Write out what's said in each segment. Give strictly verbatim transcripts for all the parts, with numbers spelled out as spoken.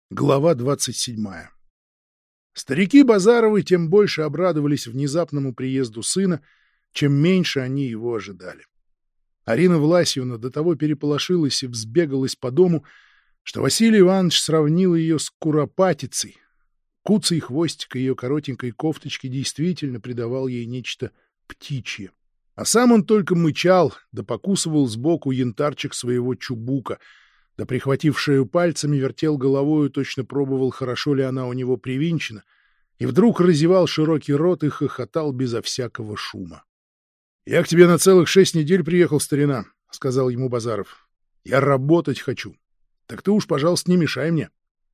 Глава двадцать седьмая. Старики Базаровы тем больше обрадовались внезапному приезду сына, чем меньше они его ожидали. Арина Власьевна до того переполошилась и взбегалась по дому, что Василий Иванович сравнил ее с куропатицей. Куцый хвостик ее коротенькой кофточки действительно придавал ей нечто птичье. А сам он только мычал, да покусывал сбоку янтарчик своего чубука — да, прихватив шею пальцами, вертел головою, точно пробовал, хорошо ли она у него привинчена, и вдруг разевал широкий рот и хохотал безо всякого шума. — Я к тебе на целых шесть недель приехал, старина, — сказал ему Базаров. — Я работать хочу. Так ты уж, пожалуйста, не мешай мне.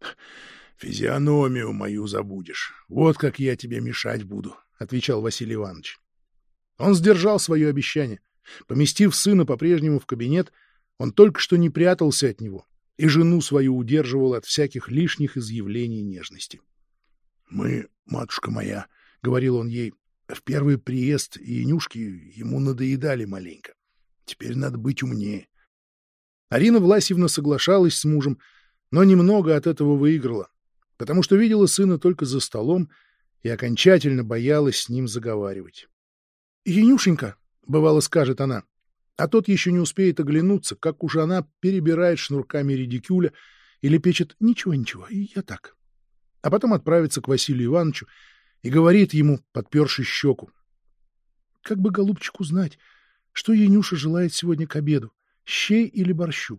— Физиономию мою забудешь. Вот как я тебе мешать буду, — отвечал Василий Иванович. Он сдержал свое обещание. Поместив сына по-прежнему в кабинет, он только что не прятался от него, и жену свою удерживал от всяких лишних изъявлений нежности. — Мы, матушка моя, — говорил он ей, — в первый приезд Янюшки ему надоедали маленько. Теперь надо быть умнее. Арина Власьевна соглашалась с мужем, но немного от этого выиграла, потому что видела сына только за столом и окончательно боялась с ним заговаривать. — Янюшенька, — бывало скажет она, — а тот еще не успеет оглянуться, как уж она перебирает шнурками редикюля или печет «ничего-ничего, и я так». А потом отправится к Василию Ивановичу и говорит ему, подперши щеку: «Как бы, голубчик, узнать, что Янюша желает сегодня к обеду, щей или борщу?»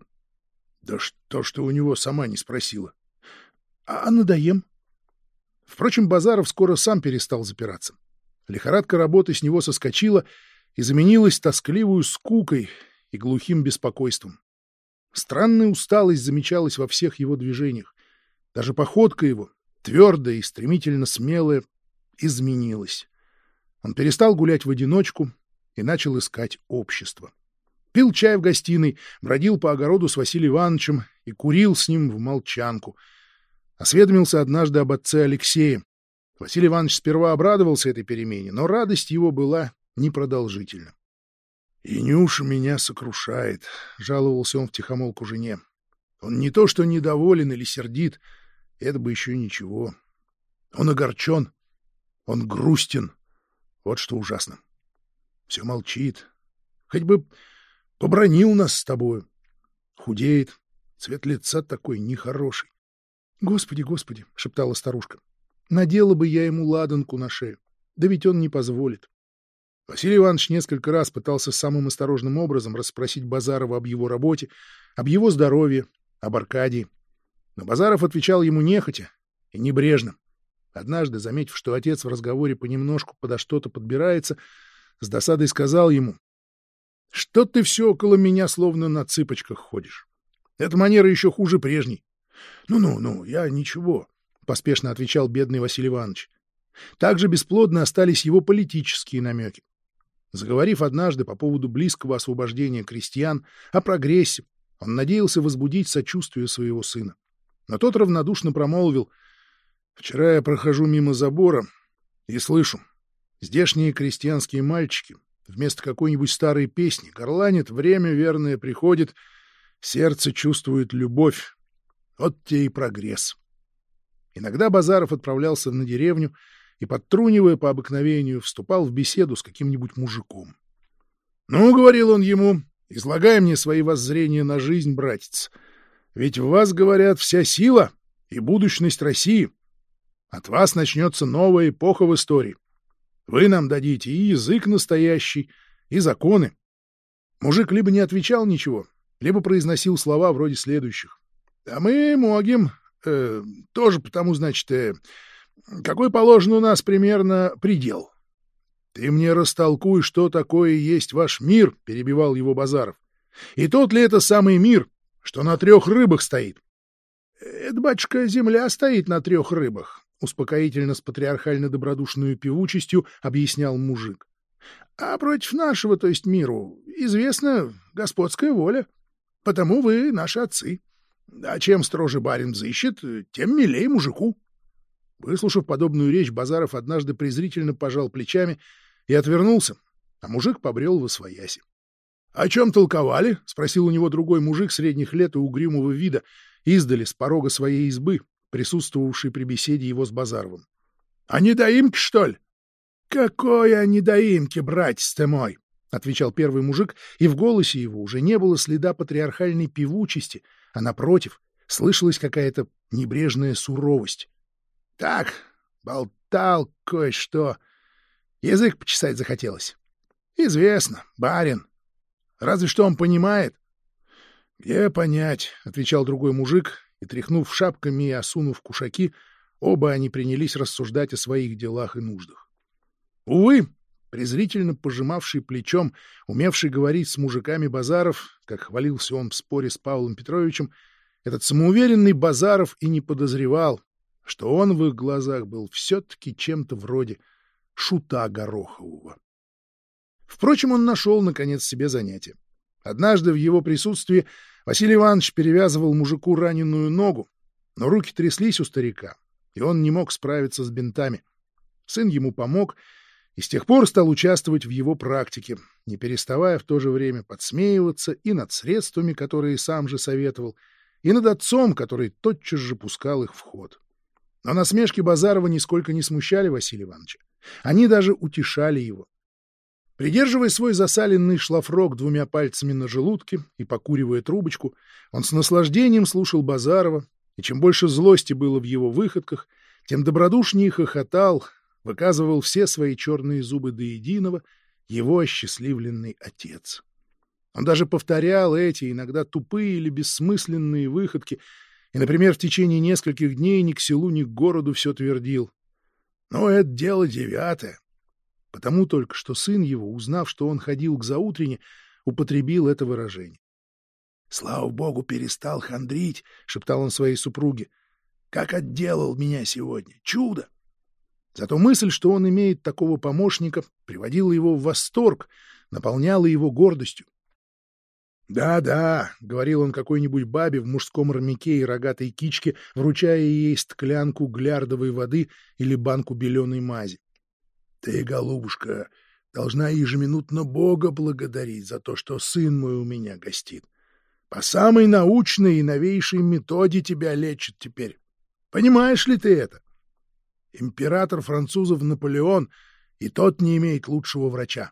Да что, что у него сама не спросила. А, а надоем? Впрочем, Базаров скоро сам перестал запираться. Лихорадка работы с него соскочила и заменилась тоскливую скукой и глухим беспокойством. Странная усталость замечалась во всех его движениях. Даже походка его, твердая и стремительно смелая, изменилась. Он перестал гулять в одиночку и начал искать общество. Пил чай в гостиной, бродил по огороду с Василием Ивановичем и курил с ним в молчанку. Осведомился однажды об отце Алексее. Василий Иванович сперва обрадовался этой перемене, но радость его была непродолжительно. — Янюша меня сокрушает, — жаловался он втихомолку жене. — Он не то что недоволен или сердит, это бы еще ничего. Он огорчен, он грустен, вот что ужасно. Все молчит, хоть бы побранил нас с тобою. Худеет, цвет лица такой нехороший. — Господи, Господи, — шептала старушка, — надела бы я ему ладанку на шею, да ведь он не позволит. Василий Иванович несколько раз пытался самым осторожным образом расспросить Базарова об его работе, об его здоровье, об Аркадии. Но Базаров отвечал ему нехотя и небрежно. Однажды, заметив, что отец в разговоре понемножку подо что-то подбирается, с досадой сказал ему: — Что ты все около меня словно на цыпочках ходишь? Эта манера еще хуже прежней. Ну — Ну-ну-ну, я ничего, — поспешно отвечал бедный Василий Иванович. Также бесплодно остались его политические намеки. Заговорив однажды по поводу близкого освобождения крестьян, о прогрессе, он надеялся возбудить сочувствие своего сына. Но тот равнодушно промолвил: «Вчера я прохожу мимо забора и слышу, здешние крестьянские мальчики вместо какой-нибудь старой песни горланят: время верное приходит, сердце чувствует любовь. Вот те и прогресс». Иногда Базаров отправлялся на деревню и, подтрунивая по обыкновению, вступал в беседу с каким-нибудь мужиком. «Ну, — говорил он ему, — излагай мне свои воззрения на жизнь, братец. Ведь в вас, говорят, вся сила и будущность России. От вас начнется новая эпоха в истории. Вы нам дадите и язык настоящий, и законы». Мужик либо не отвечал ничего, либо произносил слова вроде следующих: «А мы могим, э, тоже потому, значит, э, какой положен у нас примерно предел». «Ты мне растолкуй, что такое есть ваш мир», — перебивал его Базаров. «И тот ли это самый мир, что на трех рыбах стоит?» «Это, батюшка, земля стоит на трех рыбах», — успокоительно с патриархально-добродушной певучестью объяснял мужик. «А против нашего, то есть миру, известна господская воля, потому вы наши отцы. А чем строже барин взыщет, тем милей мужику». Выслушав подобную речь, Базаров однажды презрительно пожал плечами и отвернулся, а мужик побрел восвояси. — О чем толковали? — спросил у него другой мужик средних лет и угрюмого вида, издали с порога своей избы, присутствовавший при беседе его с Базаровым. — А недоимки, что ли? — Какое недоимки, братец ты мой! — отвечал первый мужик, и в голосе его уже не было следа патриархальной певучести, а, напротив, слышалась какая-то небрежная суровость. — Так, болтал кое-что. Язык почесать захотелось. — Известно, барин. Разве что он понимает. — Где понять, — отвечал другой мужик, и, тряхнув шапками и осунув кушаки, оба они принялись рассуждать о своих делах и нуждах. Увы, презрительно пожимавший плечом, умевший говорить с мужиками Базаров, как хвалился он в споре с Павлом Петровичем, этот самоуверенный Базаров и не подозревал, что он в их глазах был все-таки чем-то вроде шута Горохового. Впрочем, он нашел, наконец, себе занятие. Однажды в его присутствии Василий Иванович перевязывал мужику раненую ногу, но руки тряслись у старика, и он не мог справиться с бинтами. Сын ему помог и с тех пор стал участвовать в его практике, не переставая в то же время подсмеиваться и над средствами, которые сам же советовал, и над отцом, который тотчас же пускал их в ход. Но насмешки Базарова нисколько не смущали Василия Ивановича. Они даже утешали его. Придерживая свой засаленный шлафрок двумя пальцами на желудке и покуривая трубочку, он с наслаждением слушал Базарова, и чем больше злости было в его выходках, тем добродушнее хохотал, выказывал все свои черные зубы до единого его осчастливленный отец. Он даже повторял эти, иногда тупые или бессмысленные выходки, и, например, в течение нескольких дней ни к селу, ни к городу все твердил. Но это дело девятое. Потому только, что сын его, узнав, что он ходил к заутрене, употребил это выражение. «Слава богу, перестал хандрить», — шептал он своей супруге. «Как отделал меня сегодня! Чудо!» Зато мысль, что он имеет такого помощника, приводила его в восторг, наполняла его гордостью. «Да-да», — говорил он какой-нибудь бабе в мужском армяке и рогатой кичке, вручая ей стклянку глярдовой воды или банку беленой мази. «Ты, голубушка, должна ежеминутно Бога благодарить за то, что сын мой у меня гостит. По самой научной и новейшей методе тебя лечат теперь. Понимаешь ли ты это? Император французов Наполеон, и тот не имеет лучшего врача».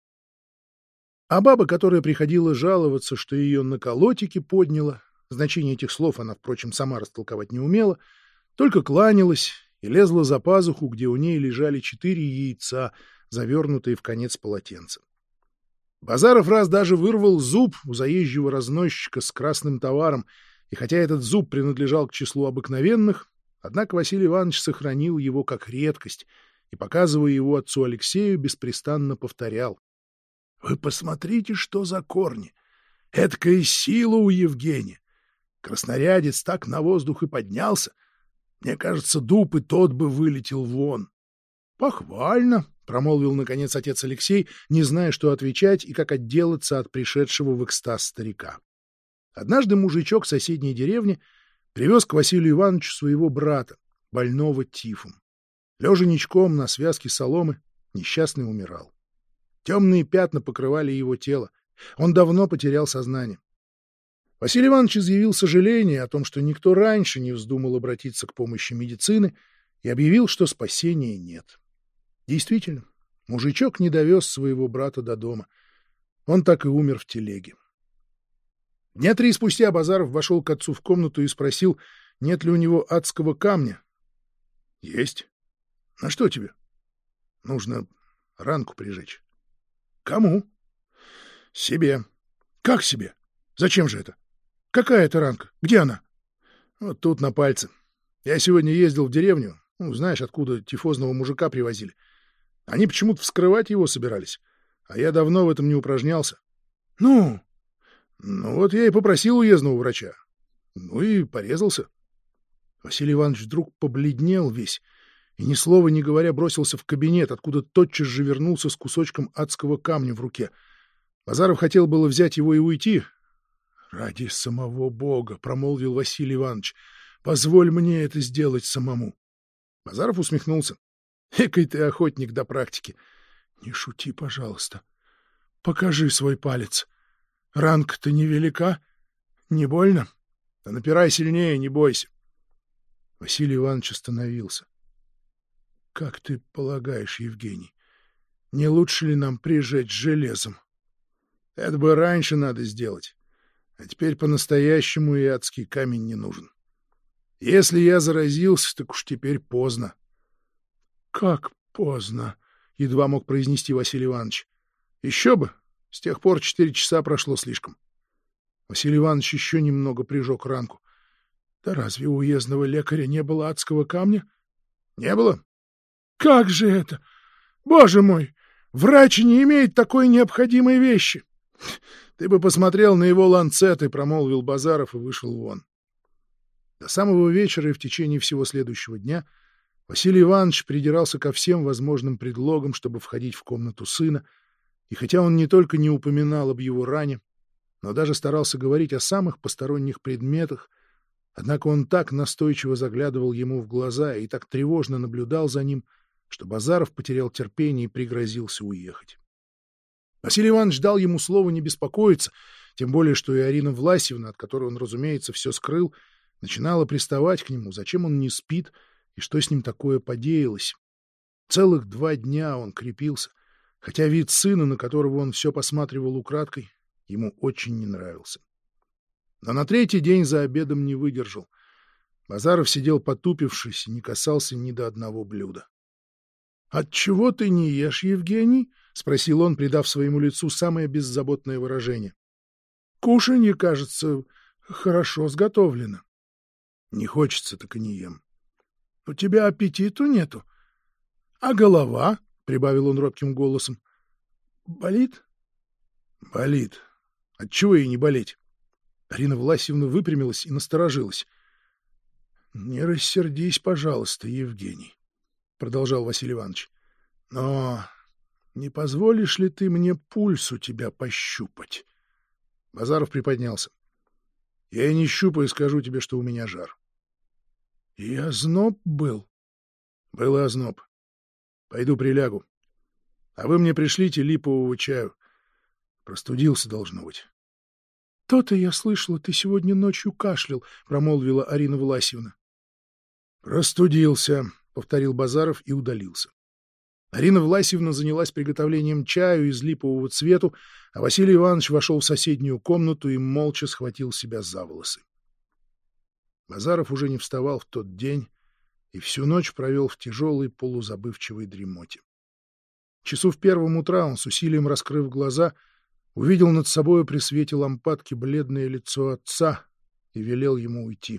А баба, которая приходила жаловаться, что ее на колотике подняло, значение этих слов она, впрочем, сама растолковать не умела, только кланялась и лезла за пазуху, где у ней лежали четыре яйца, завернутые в конец полотенца. Базаров раз даже вырвал зуб у заезжего разносчика с красным товаром, и хотя этот зуб принадлежал к числу обыкновенных, однако Василий Иванович сохранил его как редкость и, показывая его отцу Алексею, беспрестанно повторял: «Вы посмотрите, что за корни! Эдакая сила у Евгения! Краснорядец так на воздух и поднялся! Мне кажется, дуб и тот бы вылетел вон!» «Похвально!» — промолвил, наконец, отец Алексей, не зная, что отвечать и как отделаться от пришедшего в экстаз старика. Однажды мужичок соседней деревни привез к Василию Ивановичу своего брата, больного тифом. Лежа ничком на связке соломы, несчастный умирал. Темные пятна покрывали его тело. Он давно потерял сознание. Василий Иванович изъявил сожаление о том, что никто раньше не вздумал обратиться к помощи медицины, и объявил, что спасения нет. Действительно, мужичок не довез своего брата до дома. Он так и умер в телеге. Дня три спустя Базаров вошел к отцу в комнату и спросил, нет ли у него адского камня. — Есть. — На что тебе? — Нужно ранку прижечь. — Кому? — Себе. — Как себе? Зачем же это? Какая это ранка? Где она? — Вот тут, на пальце. Я сегодня ездил в деревню. Ну, знаешь, откуда тифозного мужика привозили. Они почему-то вскрывать его собирались. А я давно в этом не упражнялся. — Ну? — Ну, вот я и попросил уездного врача. Ну и порезался. Василий Иванович вдруг побледнел весь и, ни слова не говоря, бросился в кабинет, откуда тотчас же вернулся с кусочком адского камня в руке. Базаров хотел было взять его и уйти. — Ради самого Бога, — промолвил Василий Иванович, — позволь мне это сделать самому. Базаров усмехнулся. — Экой ты охотник до практики. — Не шути, пожалуйста. Покажи свой палец. Ранка-то невелика. Не больно? Да напирай сильнее, не бойся. Василий Иванович остановился. — Как ты полагаешь, Евгений, не лучше ли нам прижечь железом? Это бы раньше надо сделать, а теперь по-настоящему и адский камень не нужен. Если я заразился, так уж теперь поздно. — Как поздно? — едва мог произнести Василий Иванович. — Еще бы! С тех пор четыре часа прошло слишком. Василий Иванович еще немного прижег ранку. — Да разве у уездного лекаря не было адского камня? — Не было. — Как же это? Боже мой! Врач не имеет такой необходимой вещи! — Ты бы посмотрел на его ланцеты, — промолвил Базаров и вышел вон. До самого вечера и в течение всего следующего дня Василий Иванович придирался ко всем возможным предлогам, чтобы входить в комнату сына, и хотя он не только не упоминал об его ране, но даже старался говорить о самых посторонних предметах, однако он так настойчиво заглядывал ему в глаза и так тревожно наблюдал за ним, что Базаров потерял терпение и пригрозился уехать. Василий Иванович дал ему слово не беспокоиться, тем более что и Арина Власьевна, от которой он, разумеется, все скрыл, начинала приставать к нему, зачем он не спит и что с ним такое подеялось. Целых два дня он крепился, хотя вид сына, на которого он все посматривал украдкой, ему очень не нравился. Но на третий день за обедом не выдержал. Базаров сидел потупившись и не касался ни до одного блюда. — Отчего ты не ешь, Евгений? — спросил он, придав своему лицу самое беззаботное выражение. — Кушанье, кажется, хорошо сготовлено. — Не хочется, так и не ем. — У тебя аппетиту нету? — А голова? — прибавил он робким голосом. — Болит? — Болит. Отчего ей не болеть? Арина Власьевна выпрямилась и насторожилась. — Не рассердись, пожалуйста, Евгений, — продолжал Василий Иванович. — Но не позволишь ли ты мне пульс у тебя пощупать? Базаров приподнялся. — Я и не щупаю, скажу тебе, что у меня жар. — И озноб был? — Был и озноб. Пойду прилягу. А вы мне пришлите липового чаю. Простудился, должно быть. — То-то я слышала, ты сегодня ночью кашлял, — промолвила Арина Власьевна. — Простудился, — повторил Базаров и удалился. Арина Власьевна занялась приготовлением чаю из липового цвету, а Василий Иванович вошел в соседнюю комнату и молча схватил себя за волосы. Базаров уже не вставал в тот день и всю ночь провел в тяжелой полузабывчивой дремоте. Часу в первом утра он, с усилием раскрыв глаза, увидел над собою при свете лампадки бледное лицо отца и велел ему уйти.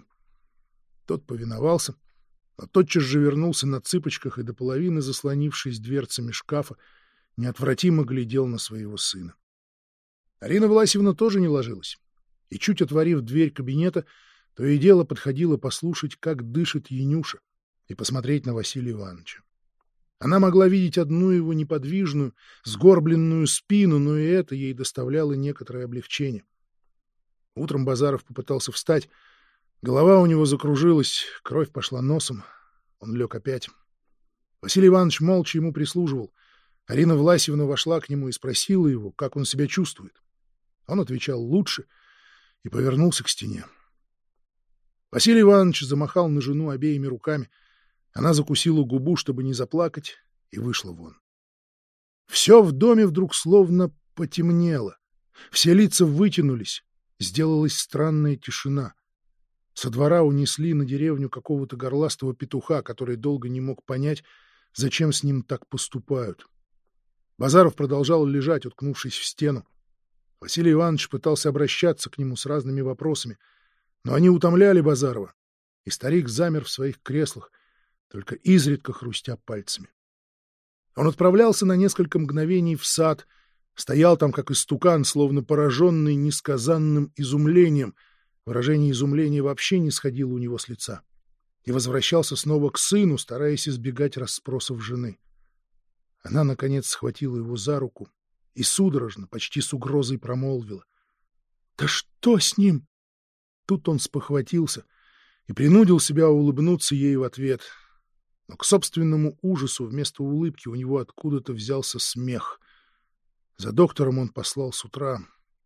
Тот повиновался, но тотчас же вернулся на цыпочках и до половины, заслонившись дверцами шкафа, неотвратимо глядел на своего сына. Арина Власьевна тоже не ложилась, и, чуть отворив дверь кабинета, то и дело подходила послушать, как дышит Янюша, и посмотреть на Василия Ивановича. Она могла видеть одну его неподвижную, сгорбленную спину, но и это ей доставляло некоторое облегчение. Утром Базаров попытался встать. Голова у него закружилась, кровь пошла носом. Он лег опять. Василий Иванович молча ему прислуживал. Арина Власьевна вошла к нему и спросила его, как он себя чувствует. Он отвечал лучше и повернулся к стене. Василий Иванович замахал на жену обеими руками. Она закусила губу, чтобы не заплакать, и вышла вон. Все в доме вдруг словно потемнело. Все лица вытянулись. Сделалась странная тишина. Со двора унесли на деревню какого-то горластого петуха, который долго не мог понять, зачем с ним так поступают. Базаров продолжал лежать, уткнувшись в стену. Василий Иванович пытался обращаться к нему с разными вопросами, но они утомляли Базарова, и старик замер в своих креслах, только изредка хрустя пальцами. Он отправлялся на несколько мгновений в сад, стоял там как истукан, словно пораженный несказанным изумлением. Выражение изумления вообще не сходило у него с лица. И возвращался снова к сыну, стараясь избегать расспросов жены. Она, наконец, схватила его за руку и судорожно, почти с угрозой промолвила: — Да что с ним? Тут он спохватился и принудил себя улыбнуться ей в ответ. Но к собственному ужасу вместо улыбки у него откуда-то взялся смех. За доктором он послал с утра.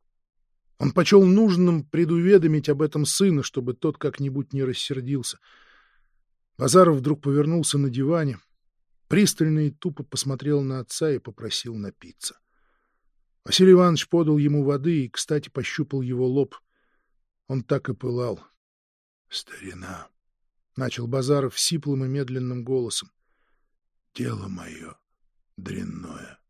Он почел нужным предуведомить об этом сына, чтобы тот как-нибудь не рассердился. Базаров вдруг повернулся на диване, пристально и тупо посмотрел на отца и попросил напиться. Василий Иванович подал ему воды и, кстати, пощупал его лоб. Он так и пылал. — Старина, — начал Базаров сиплым и медленным голосом, — тело мое дрянное.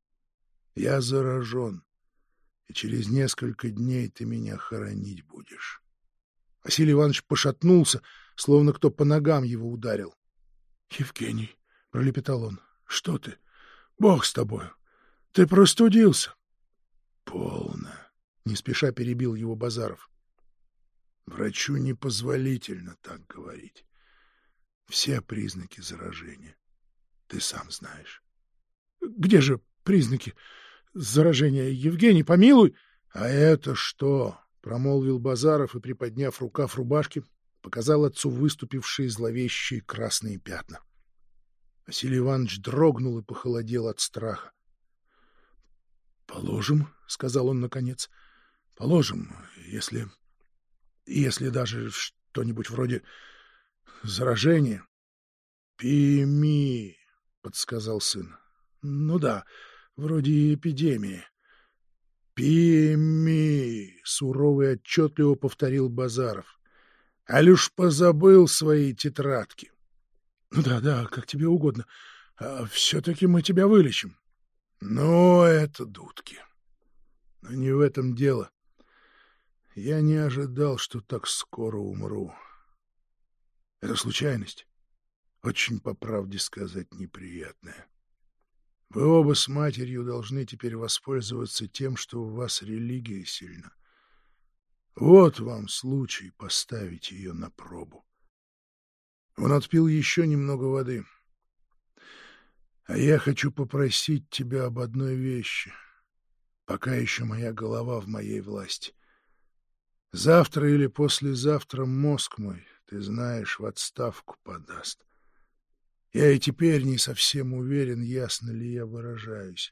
Я заражен, и через несколько дней ты меня хоронить будешь. Василий Иванович пошатнулся, словно кто по ногам его ударил. — Евгений, — пролепетал он, — что ты? Бог с тобою. Ты простудился. — Полно, — не спеша перебил его Базаров. Врачу непозволительно так говорить. Все признаки заражения. Ты сам знаешь. — Где же признаки заражения? Евгений, помилуй! — А это что? — промолвил Базаров и, приподняв рукав рубашки, показал отцу выступившие зловещие красные пятна. Василий Иванович дрогнул и похолодел от страха. — Положим, — сказал он наконец, — положим, если... если даже что-нибудь вроде заражения. — Пими, — подсказал сын. — Ну да, вроде эпидемии. — Пими, — сурово и отчетливо повторил Базаров. — Алюш позабыл свои тетрадки. — Ну да, да, как тебе угодно. А все-таки мы тебя вылечим. — Ну, это дудки. Но не в этом дело. Я не ожидал, что так скоро умру. Это случайность. Очень, по правде сказать, неприятная. Вы оба с матерью должны теперь воспользоваться тем, что у вас религия сильна. Вот вам случай поставить ее на пробу. Он отпил еще немного воды. А я хочу попросить тебя об одной вещи, пока еще моя голова в моей власти. Завтра или послезавтра мозг мой, ты знаешь, в отставку подаст. Я и теперь не совсем уверен, ясно ли я выражаюсь.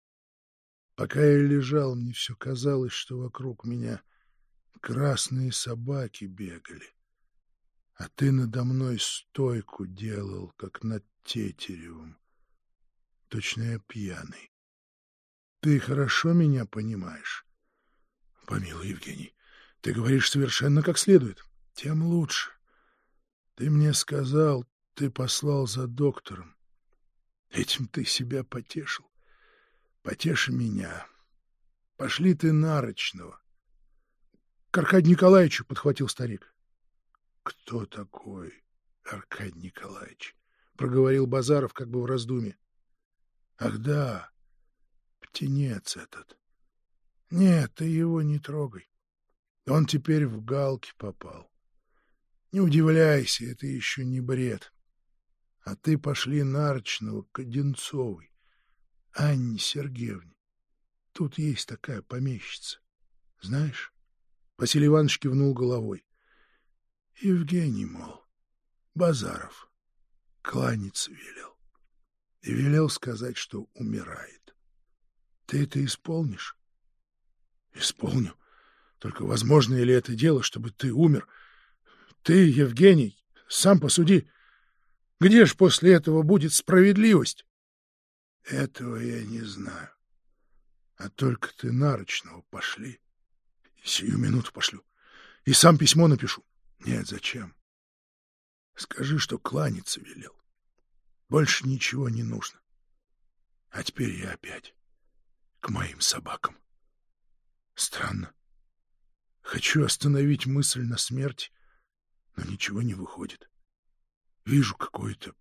Пока я лежал, мне все казалось, что вокруг меня красные собаки бегали, а ты надо мной стойку делал, как над Тетеревым. Точно я пьяный. Ты хорошо меня понимаешь? Помилуй, Евгений, ты говоришь совершенно как следует. Тем лучше. Ты мне сказал, ты послал за доктором. Этим ты себя потешил. Потеши меня. Пошли ты Нарочного. — К Аркадию Николаевичу, — подхватил старик. — Кто такой Аркадий Николаевич? — проговорил Базаров как бы в раздумье. — Ах да, птенец этот. Нет, ты его не трогай. Он теперь в галки попал. Не удивляйся, это еще не бред. А ты пошли Нарочного к Одинцовой, Анне Сергеевне. Тут есть такая помещица. Знаешь? Василий Иванович кивнул головой. Евгений, мол, Базаров кланяться велел. И велел сказать, что умирает. Ты это исполнишь? Исполню. Только возможно ли это дело, чтобы ты умер? Ты, Евгений, сам посуди. Где ж после этого будет справедливость? Этого я не знаю. А только ты Нарочного пошли. Сию минуту пошлю. И сам письмо напишу. Нет, зачем? Скажи, что кланяться велел. Больше ничего не нужно. А теперь я опять к моим собакам. Странно. Хочу остановить мысль на смерти, но ничего не выходит. Вижу какое-то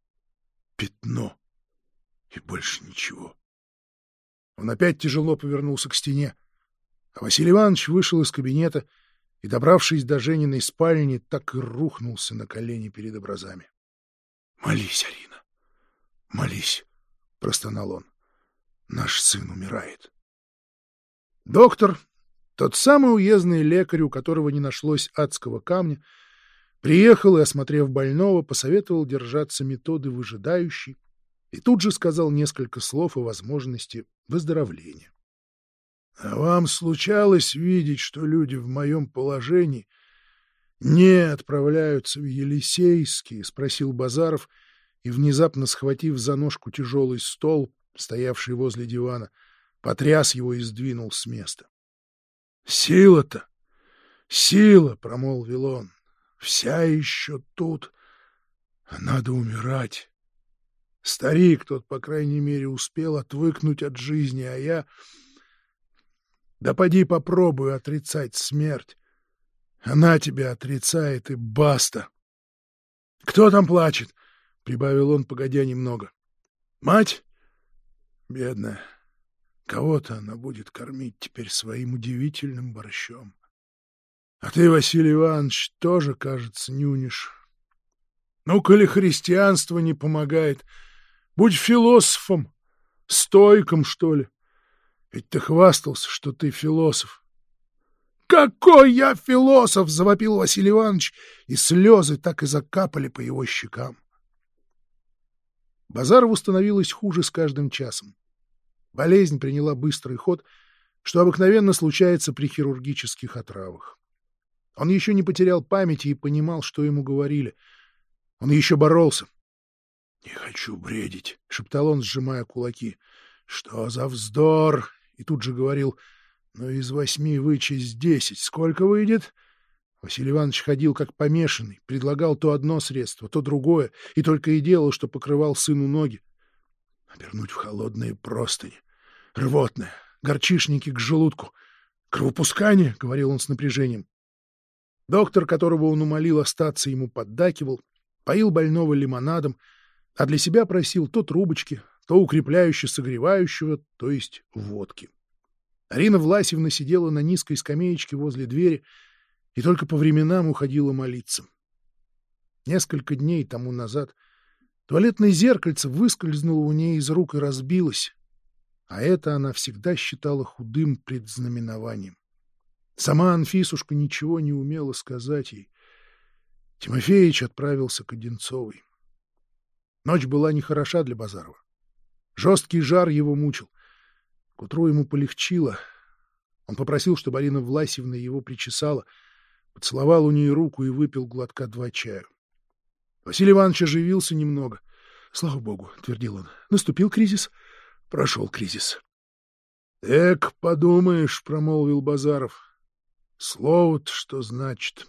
пятно и больше ничего. Он опять тяжело повернулся к стене, а Василий Иванович вышел из кабинета и, добравшись до Жениной спальни, так и рухнулся на колени перед образами. — Молись, Арина, молись, — простонал он. — Наш сын умирает. Доктор, тот самый уездный лекарь, у которого не нашлось адского камня, приехал и, осмотрев больного, посоветовал держаться методы выжидающей и тут же сказал несколько слов о возможности выздоровления. — А вам случалось видеть, что люди в моем положении Не отправляются в Елисейский? — спросил Базаров и, внезапно схватив за ножку тяжелый стол, стоявший возле дивана, потряс его и сдвинул с места. — Сила-то, сила, — промолвил он, — вся еще тут, а надо умирать. Старик тот, по крайней мере, успел отвыкнуть от жизни, а я... Да поди попробуй отрицать смерть. Она тебя отрицает, и баста. — Кто там плачет? — прибавил он, погодя немного. — Мать? Бедная. Кого-то она будет кормить теперь своим удивительным борщом. А ты, Василий Иванович, тоже, кажется, нюнишь. Ну, коли христианство не помогает, будь философом, стоиком, что ли. Ведь ты хвастался, что ты философ. — Какой я философ! — завопил Василий Иванович, и слезы так и закапали по его щекам. Базарову становилось хуже с каждым часом. Болезнь приняла быстрый ход, что обыкновенно случается при хирургических отравах. Он еще не потерял памяти и понимал, что ему говорили. Он еще боролся. — Не хочу бредить, — шептал он, сжимая кулаки. — Что за вздор! И тут же говорил: — Ну, из восьми вычесть десять. Сколько выйдет? Василий Иванович ходил как помешанный, предлагал то одно средство, то другое, и только и делал, что покрывал сыну ноги. Обернуть в холодные простыни. Рвотное, горчишники к желудку. Кровопускание, — говорил он с напряжением. Доктор, которого он умолил остаться, ему поддакивал, поил больного лимонадом, а для себя просил то трубочки, то укрепляюще-согревающего, то есть водки. Арина Власьевна сидела на низкой скамеечке возле двери и только по временам уходила молиться. Несколько дней тому назад туалетное зеркальце выскользнуло у ней из рук и разбилось, а это она всегда считала худым предзнаменованием. Сама Анфисушка ничего не умела сказать ей. Тимофеич отправился к Одинцовой. Ночь была нехороша для Базарова. Жесткий жар его мучил. К утру ему полегчило. Он попросил, чтобы Арина Власьевна его причесала, поцеловал у нее руку и выпил глотка два чаю. Василий Иванович оживился немного. — Слава богу, — твердил он, — наступил кризис, прошел кризис. — Эк, подумаешь, — промолвил Базаров. — Слово-то что значит?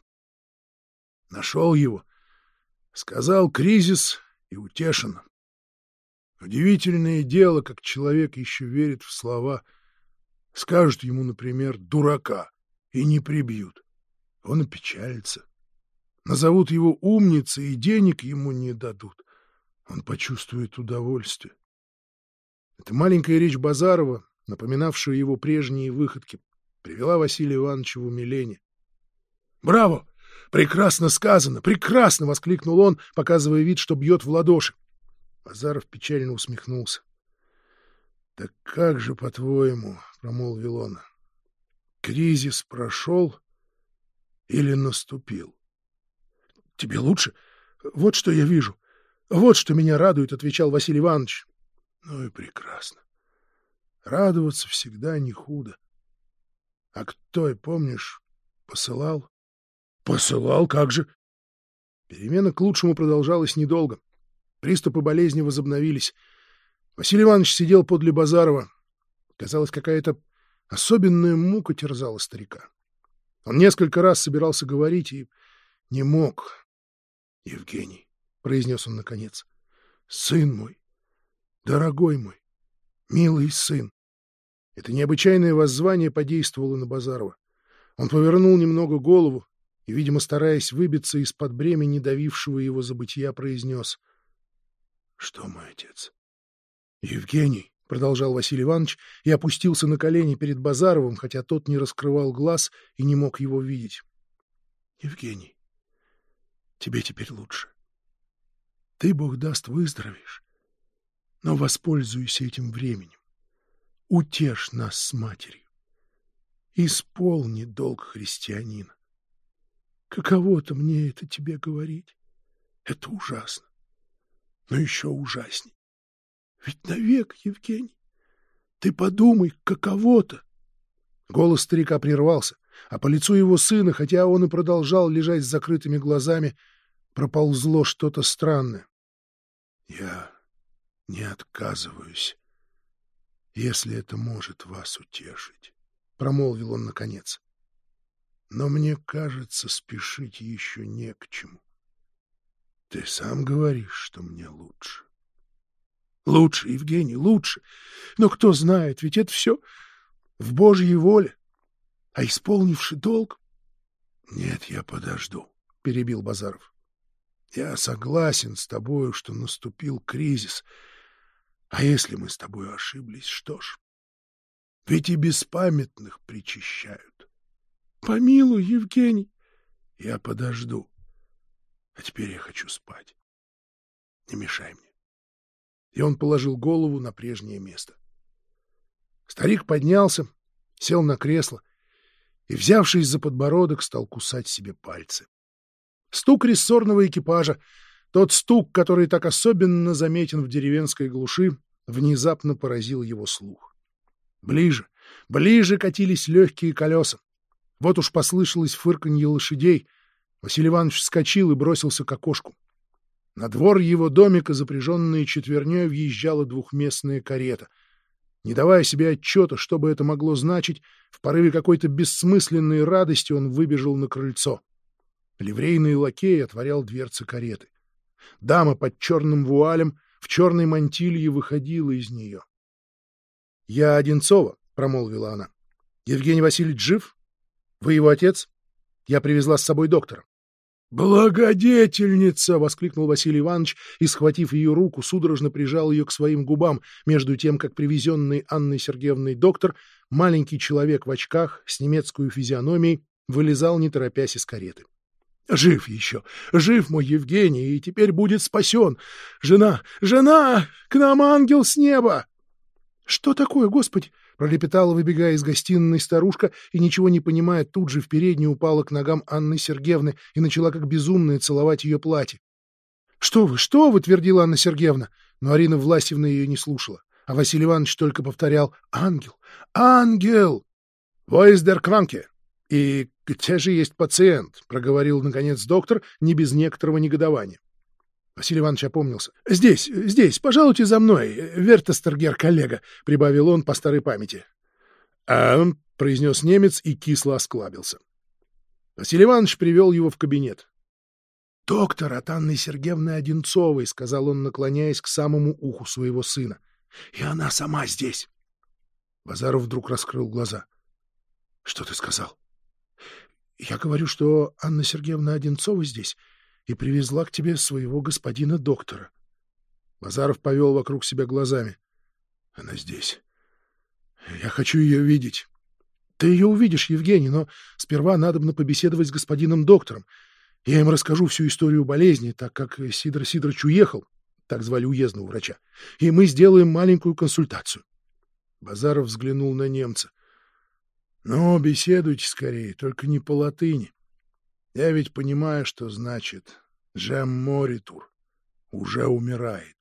Нашел его, сказал кризис и утешен. Удивительное дело, как человек еще верит в слова. Скажут ему, например, дурака, и не прибьют. Он опечалится. Назовут его умницей, и денег ему не дадут. Он почувствует удовольствие. Эта маленькая речь Базарова, напоминавшая его прежние выходки, привела Василия Ивановича в умиление. «Браво! Прекрасно сказано! Прекрасно!» — воскликнул он, показывая вид, что бьет в ладоши. Базаров печально усмехнулся. — Так как же, по-твоему, — промолвил он, — кризис прошел или наступил? — Тебе лучше? Вот что я вижу. Вот что меня радует, — отвечал Василий Иванович. — Ну и прекрасно. Радоваться всегда не худо. А кто, и помнишь, посылал? — Посылал, как же? Перемена к лучшему продолжалась недолго. Приступы болезни возобновились. Василий Иванович сидел подле Базарова. Казалось, какая-то особенная мука терзала старика. Он несколько раз собирался говорить и не мог. — Евгений, — произнес он наконец, — сын мой, дорогой мой, милый сын. Это необычайное воззвание подействовало на Базарова. Он повернул немного голову и, видимо, стараясь выбиться из-под бремени давившего его забытия, произнес: — Что, мой отец? — Евгений, — продолжал Василий Иванович и опустился на колени перед Базаровым, хотя тот не раскрывал глаз и не мог его видеть. — Евгений, тебе теперь лучше. Ты, Бог даст, выздоровеешь, но воспользуйся этим временем. Утешь нас с матерью. Исполни долг христианина. Каково-то мне это тебе говорить. Это ужасно. Но еще ужасней. Ведь навек, Евгений, ты подумай, каково-то. Голос старика прервался. а по лицу его сына, хотя он и продолжал лежать с закрытыми глазами, проползло что-то странное. — Я не отказываюсь, если это может вас утешить, — промолвил он наконец. — Но мне кажется, спешить еще не к чему. Ты сам говоришь, что мне лучше. — Лучше, Евгений, лучше. Но кто знает, ведь это все в Божьей воле. А исполнивши долг... — Нет, я подожду, — перебил Базаров. — Я согласен с тобою, что наступил кризис. А если мы с тобой ошиблись, что ж? Ведь и беспамятных причащают. — Помилуй, Евгений. — Я подожду. А теперь я хочу спать. Не мешай мне. И он положил голову на прежнее место. Старик поднялся, сел на кресло и, взявшись за подбородок, стал кусать себе пальцы. Стук рессорного экипажа, тот стук, который так особенно заметен в деревенской глуши, внезапно поразил его слух. Ближе, ближе катились легкие колеса. Вот уж послышалось фырканье лошадей. Василий Иванович вскочил и бросился к окошку. На двор его домика, запряженная четверней, въезжала двухместная карета. Не давая себе отчета, что бы это могло значить, в порыве какой-то бессмысленной радости он выбежал на крыльцо. Ливрейный лакей отворял дверцы кареты. Дама под черным вуалем в черной мантилье выходила из нее. — Я Одинцова, — промолвила она. — Евгений Васильевич жив? Вы его отец? Я привезла с собой доктора. «Благодетельница!» — воскликнул Василий Иванович и, схватив ее руку, судорожно прижал ее к своим губам, между тем, как привезенный Анной Сергеевной доктор, маленький человек в очках с немецкой физиономией, вылезал, не торопясь, из кареты. «Жив еще! Жив мой Евгений, и теперь будет спасен! Жена! Жена! К нам ангел с неба!» «Что такое, Господи?» — пролепетала, выбегая из гостиной старушка, и, ничего не понимая, тут же в переднюю упала к ногам Анны Сергеевны и начала как безумная целовать ее платье. «Что вы, что вы?» — твердила Анна Сергеевна, но Арина Власьевна ее не слушала, а Василий Иванович только повторял: «Ангел! Ангел!» «Войздер кранке! И где же есть пациент?» — проговорил, наконец, доктор, не без некоторого негодования. Василий Иванович опомнился. — Здесь, здесь, пожалуйте за мной, Вертестергер, коллега, — прибавил он по старой памяти. — А, — произнес немец и кисло осклабился. Василий Иванович привел его в кабинет. — Доктор от Анны Сергеевны Одинцовой, — сказал он, наклоняясь к самому уху своего сына. — И она сама здесь. Базаров вдруг раскрыл глаза. — Что ты сказал? — Я говорю, что Анна Сергеевна Одинцова здесь и привезла к тебе своего господина доктора. Базаров повел вокруг себя глазами. — Она здесь. Я хочу ее видеть. — Ты ее увидишь, Евгений, но сперва надобно побеседовать с господином доктором. Я им расскажу всю историю болезни, так как Сидор Сидорович уехал, так звали уездного врача, и мы сделаем маленькую консультацию. Базаров взглянул на немца. — Ну, беседуйте скорее, только не по латыни. Я ведь понимаю, что значит «Жем моритур» — уже умирает.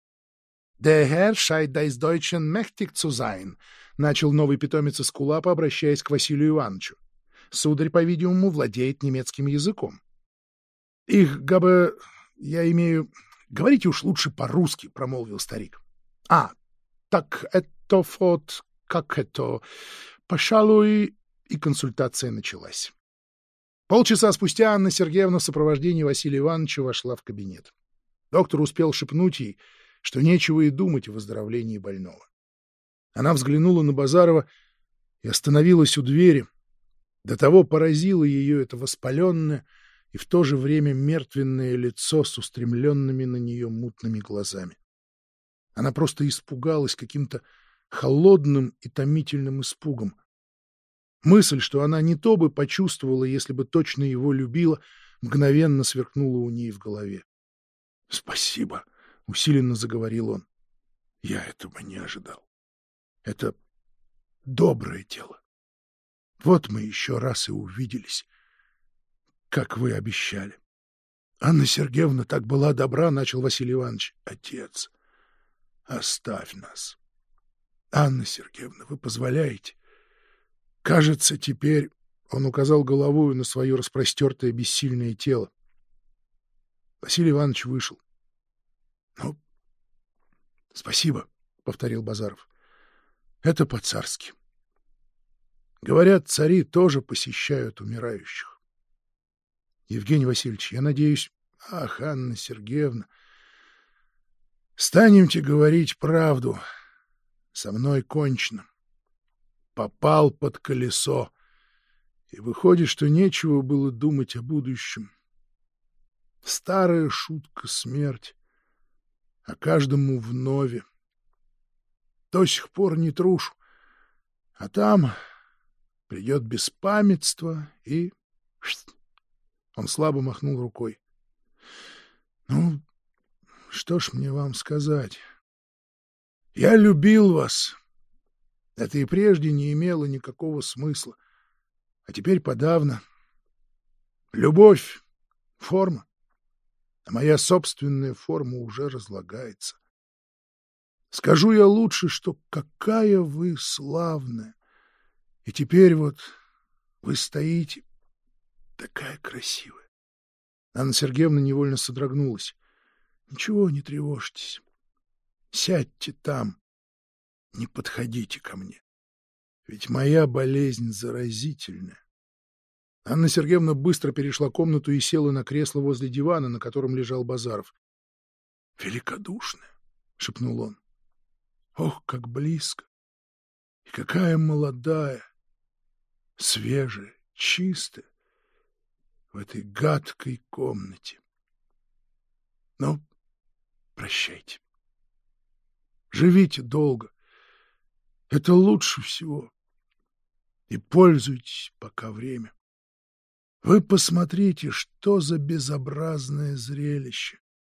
«Der Herr scheint des Deutschen mächtig zu sein», — начал новый питомец Эскулапа, обращаясь к Василию Ивановичу. «Сударь, по-видимому, владеет немецким языком». «Их, габе, я имею... Говорите уж лучше по-русски», — промолвил старик. «А, так это вот... как это... Пожалуй...» И консультация началась. Полчаса спустя Анна Сергеевна в сопровождении Василия Ивановича вошла в кабинет. Доктор успел шепнуть ей, что нечего и думать о выздоровлении больного. Она взглянула на Базарова и остановилась у двери. До того поразило ее это воспаленное и в то же время мертвенное лицо с устремленными на нее мутными глазами. Она просто испугалась каким-то холодным и томительным испугом. Мысль, что она не то бы почувствовала, если бы точно его любила, мгновенно сверкнула у ней в голове. — Спасибо, — усиленно заговорил он. — Я этого не ожидал. Это доброе дело. Вот мы еще раз и увиделись, как вы обещали. Анна Сергеевна так была добра, — начал Василий Иванович. — Отец, оставь нас. Анна Сергеевна, вы позволяете? Кажется, теперь Он указал головою на свое распростертое бессильное тело. Василий Иванович вышел. — Ну, спасибо, — повторил Базаров. — Это по-царски. Говорят, цари тоже посещают умирающих. Евгений Васильевич, я надеюсь... Ах, Анна Сергеевна, станемте говорить правду. Со мной кончено. Попал под колесо. И выходит, что нечего было думать о будущем. Старая шутка — смерть, а каждому вновь. До сих пор не трушу. А там придет беспамятство и... Он слабо махнул рукой. Ну, что ж мне вам сказать? Я любил вас. Это и прежде не имело никакого смысла. А теперь подавно. Любовь — форма. А моя собственная форма уже разлагается. Скажу я лучше, что какая вы славная. И теперь вот вы стоите такая красивая. Анна Сергеевна невольно содрогнулась. — Ничего, не тревожьтесь. Сядьте там. Не подходите ко мне. Ведь моя болезнь заразительная. Анна Сергеевна быстро перешла комнату и села на кресло возле дивана, на котором лежал Базаров. — Великодушная, — шепнул он. — Ох, как близко! И какая молодая, свежая, чистая в этой гадкой комнате. Ну, прощайте. Живите долго. Это лучше всего. И пользуйтесь, пока время. Вы посмотрите, что за безобразное зрелище.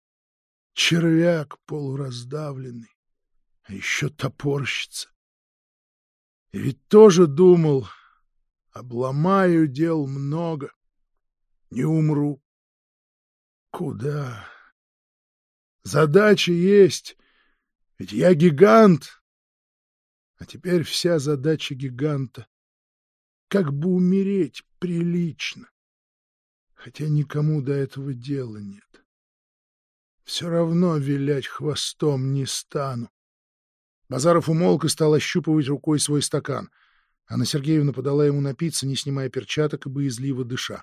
Червяк полураздавленный, а еще топорщится. И ведь тоже думал, обломаю дел много. Не умру. Куда? Задача есть, ведь я гигант. А теперь вся задача гиганта — как бы умереть прилично. Хотя никому до этого дела нет. Все равно вилять хвостом не стану. Базаров умолк и стал ощупывать рукой свой стакан. Анна Сергеевна подала ему напиться, не снимая перчаток и боязливо дыша.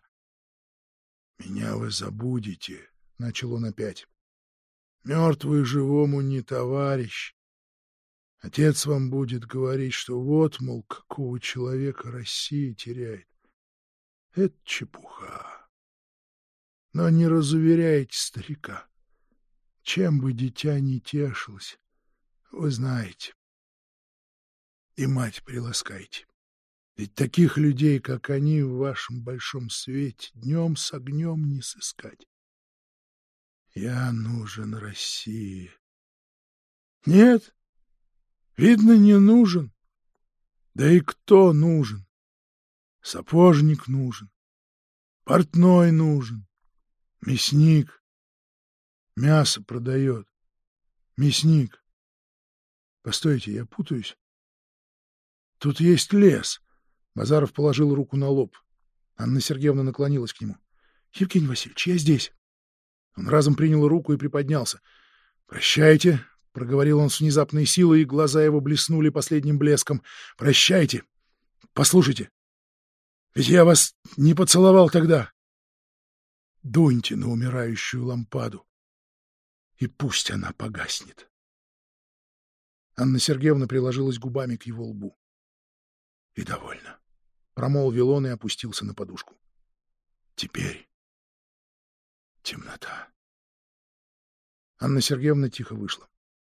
— Меня вы забудете, — начал он опять. — Мертвый живому не товарищ. Отец вам будет говорить, что вот, мол, какого человека Россия теряет. Это чепуха. Но не разуверяйте старика. Чем бы дитя ни тешилось, вы знаете. И мать приласкайте. Ведь таких людей, как они, в вашем большом свете днем с огнем не сыскать. Я нужен России. Нет, видно, не нужен. Да и кто нужен? Сапожник нужен, портной нужен, мясник. Мясо продает. Мясник. Постойте, я путаюсь. Тут есть лес. Базаров положил руку на лоб. Анна Сергеевна наклонилась к нему. — Евгений Васильевич, я здесь. Он разом принял руку и приподнялся. — Прощайте, — проговорил он с внезапной силой, и глаза его блеснули последним блеском. — Прощайте. Послушайте, ведь я вас не поцеловал тогда. Дуньте на умирающую лампаду, и пусть она погаснет. Анна Сергеевна приложилась губами к его лбу. — И довольно. Промолвил он и опустился на подушку. Теперь темнота. Анна Сергеевна тихо вышла.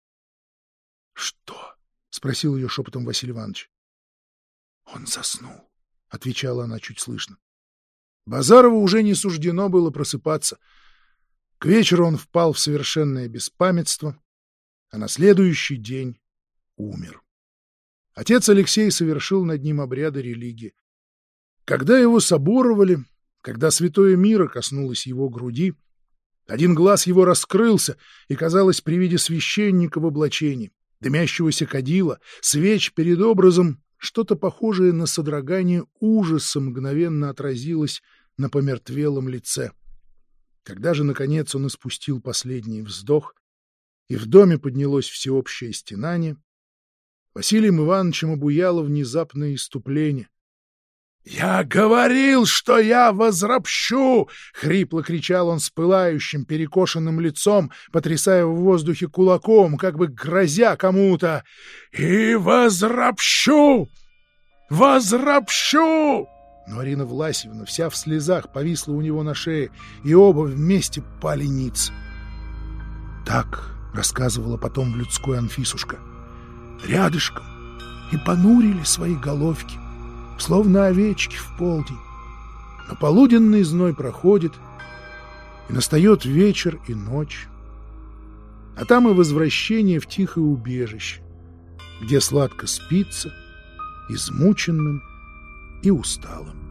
— Что? — спросил ее шепотом Василий Иванович. — Он заснул, — отвечала она чуть слышно. Базарову уже не суждено было просыпаться. К вечеру он впал в совершенное беспамятство, а на следующий день умер. Отец Алексей совершил над ним обряды религии. Когда его соборовали, когда святое мира коснулось его груди, один глаз его раскрылся, и, казалось, при виде священника в облачении, дымящегося кадила, свеч перед образом, Что-то похожее на содрогание ужаса мгновенно отразилось на помертвелом лице. Когда же, наконец, он испустил последний вздох, и в доме поднялось всеобщее стенание, Василием Ивановичем обуяло внезапное иступление. «Я говорил, что я возропщу!» — хрипло кричал он с пылающим, перекошенным лицом, потрясая в воздухе кулаком, как бы грозя кому-то. «И возропщу! Возропщу!» Но Арина Власьевна вся в слезах повисла у него на шее, и оба вместе пали ниц. Так рассказывала потом в людской Анфисушка. Рядышком и понурили свои головки, словно овечки в полдень. Но полуденный зной проходит, и настает вечер и ночь. А там и возвращение в тихое убежище, где сладко спится, измученным и усталым.